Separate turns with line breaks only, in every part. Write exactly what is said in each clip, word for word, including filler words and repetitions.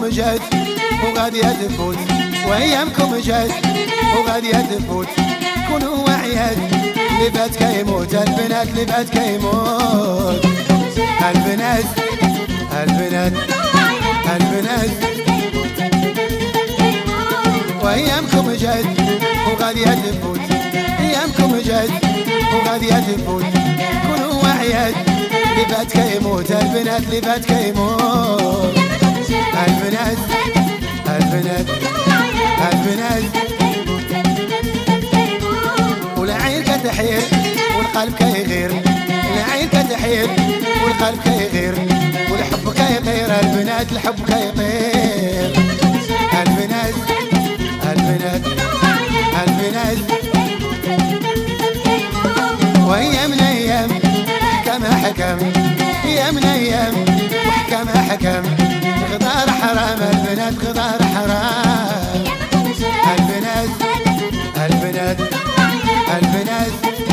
جات وغادي تفوت، وايامكم جات وغادي تفوت. كونوا واعيات اللي فات كيموت، البنات اللي فات كيموت. البنات البنات البنات وايامكم جات وغادي تفوت، ايامكم جات وغادي تفوت. كونوا واعيات اللي فات كيموت، البنات اللي فات كيموت. البنات البنات البنات والعين كتحير والقلب كيغير، العين كتحير والقلب كيغير، والحب كيطير. البنات الحب كيطير. البنات البنات البنات وايامنا ايام حكمها حكم، ايامنا ايام وحكمها حكم. غدار حرام البنات غدار حرام. البنات البنات البنات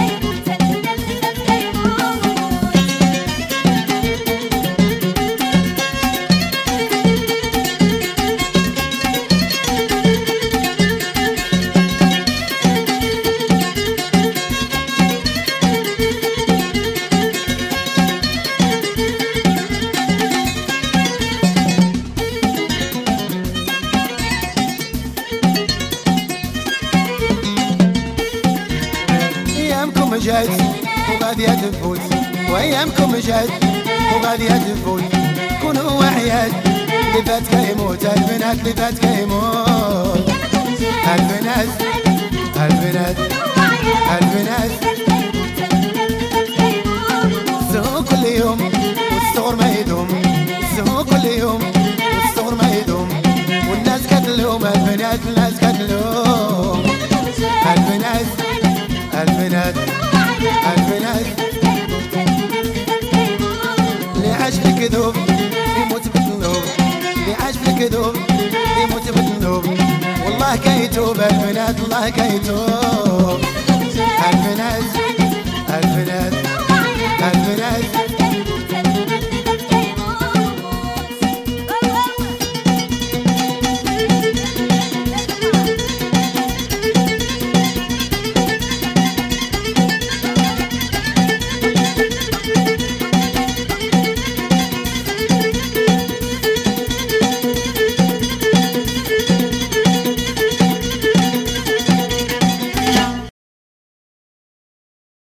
جات وغادي تفوت، وايامكم جات وغادي تفوت. كونوا واعيات اللي فات كيموت، البنات اللي فات كيموت. البنات البنات البنات الزهو كل يوم والصغر ما يدوم، الزهو كل يوم والصغر ما يدوم. والناس كتلوم البنات، الناس كتلوم. البنات البنات البنات اللي عاش في الكذوب يموت بالذنوب، اللي عاش في الكذوب يموت بالذنوب. والله كيتوب البنات، الله كيتوب.